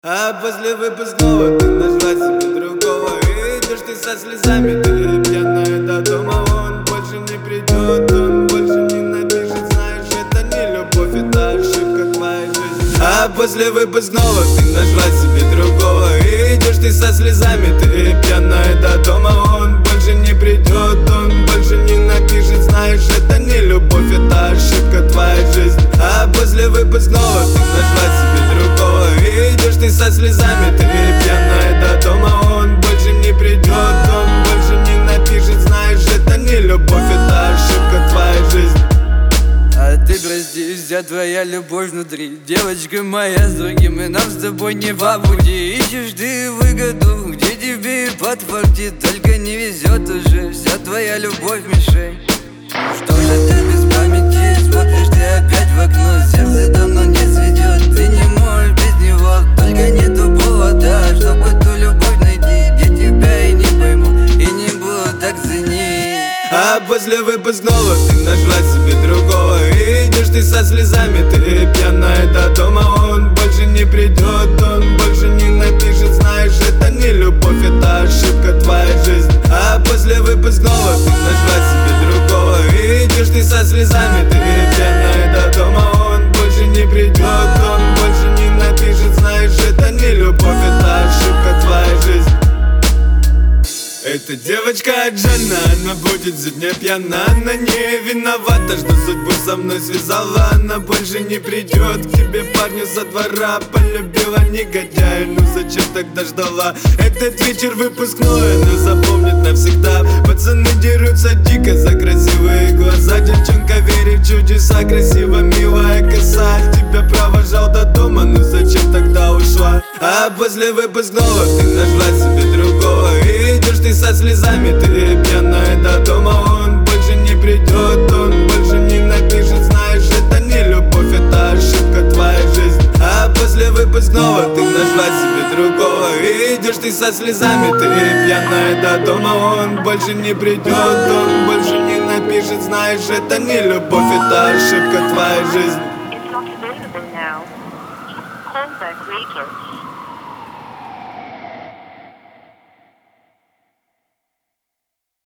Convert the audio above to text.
А после выпускного ты нашла себе другого. И идешь ты со слезами, ты пьяная до дома. Он больше не придет, он больше не напишет. Знаешь, это не любовь, это ошибка твоей жизни. А после выпускного ты нашла себе другого. И идешь ты со слезами, ты пьяная до дома. Он больше не придет, он больше не напишет. Знаешь, это не любовь, это ошибка твоей жизни. А после выпускного ты нашла себе другого. И идешь ты со слезами, ты пьяная до дома. Он больше не придет, он больше не напишет. Знаешь, это не любовь, это ошибка твоей жизни. А ты прости, вся твоя любовь внутри. Девочка моя, с другим и нам с тобой не по пути. Ищешь ты выгоду, где тебе и подфартит. Только не везет уже, вся твоя любовь мишень. Что же ты без памяти, смотришь ты опять в окно. Сердце давно не цветет, ты не можешь без него. Только нету повода, чтобы эту любовь найти. Я тебя и не пойму, и не буду так ценить. А после выпускного ты нашла себе другого. И идешь ты со слезами, ты пьяная до дома. Он больше не придет, он больше не напишет. Знаешь, это не любовь, это ошибка твоей жизни. А после выпускного ты нашла себе другого. И идешь ты со слезами, ты пьяная до дома. Он больше не придет, он больше не напишет. Знаешь, это не любовь, это ошибка твоей жизни. Эта девочка Джанна, она будет за дня пьяна. Она не виновата, что судьбу со мной связала. Она больше не придет к тебе, парню со двора. Полюбила негодяя, ну зачем тогда ждала? Этот вечер выпускной, она запомнит навсегда. Пацаны дерутся дико за красивые глаза. Девчонка верит в чудеса, красиво, милая коса. Тебя провожал до дома, ну зачем тогда ушла? А после выпускного ты нашла себе другого. И идешь ты со слезами, ты пьяная до дома. Он больше не придет, он больше не напишет. Знаешь, это не любовь, это ошибка твоей жизни. А после выпускного ты нашла себе другого. И идешь ты со слезами, ты пьяная до дома. Он больше не придет, он больше не напишет. Знаешь, это не любовь, это ошибка твоей жизни. It's not available now. Call back later.